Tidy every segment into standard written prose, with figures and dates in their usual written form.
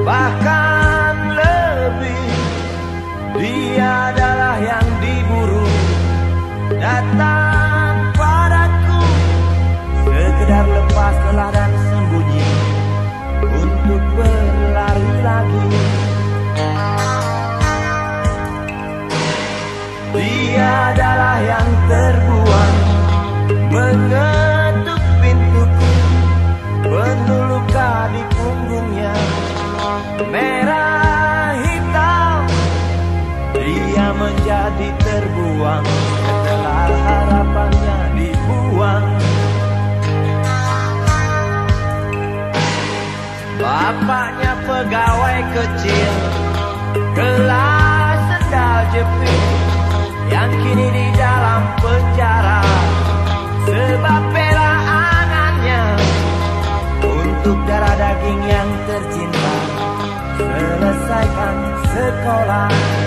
bahkan lebih. Dia adalah yang diburu, datang padaku sekedar lepas lelah dan sembunyi untuk berlari lagi. Dia adalah yang terbuang mengetuk pintuku, penuh luka di punggungnya merah hitam. Dia menjadi terbuang setelah harapannya dibuang. Bapaknya pegawai kecil, kelas sendal jepit, yang kini di dalam penjara sebab bela anaknya untuk darah daging yang tercinta selesaikan sekolah.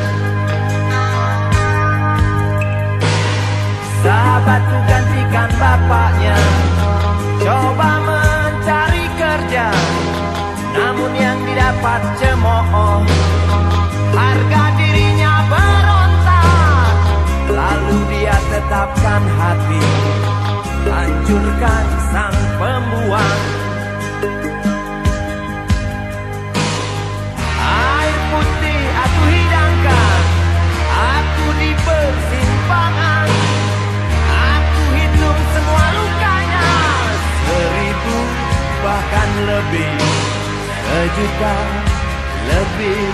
Sahabatku gantikan bapaknya, coba mencari kerja, namun yang didapat cemooh. Harga dirinya berontak, lalu dia tetapkan hati, hancurkan sang pembuang. Air putih aku hidangkan, aku di persimpangan, aku hitung semua lukanya, 1000 bahkan lebih, 1.000.000 lebih.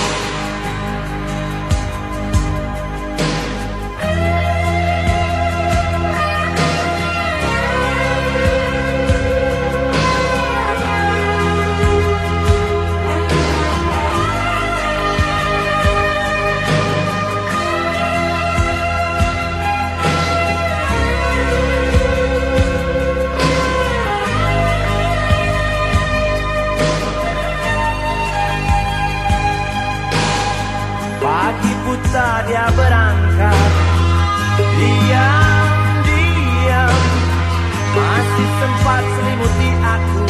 Pagi buta dia berangkat, diam-diam, masih sempat selimuti aku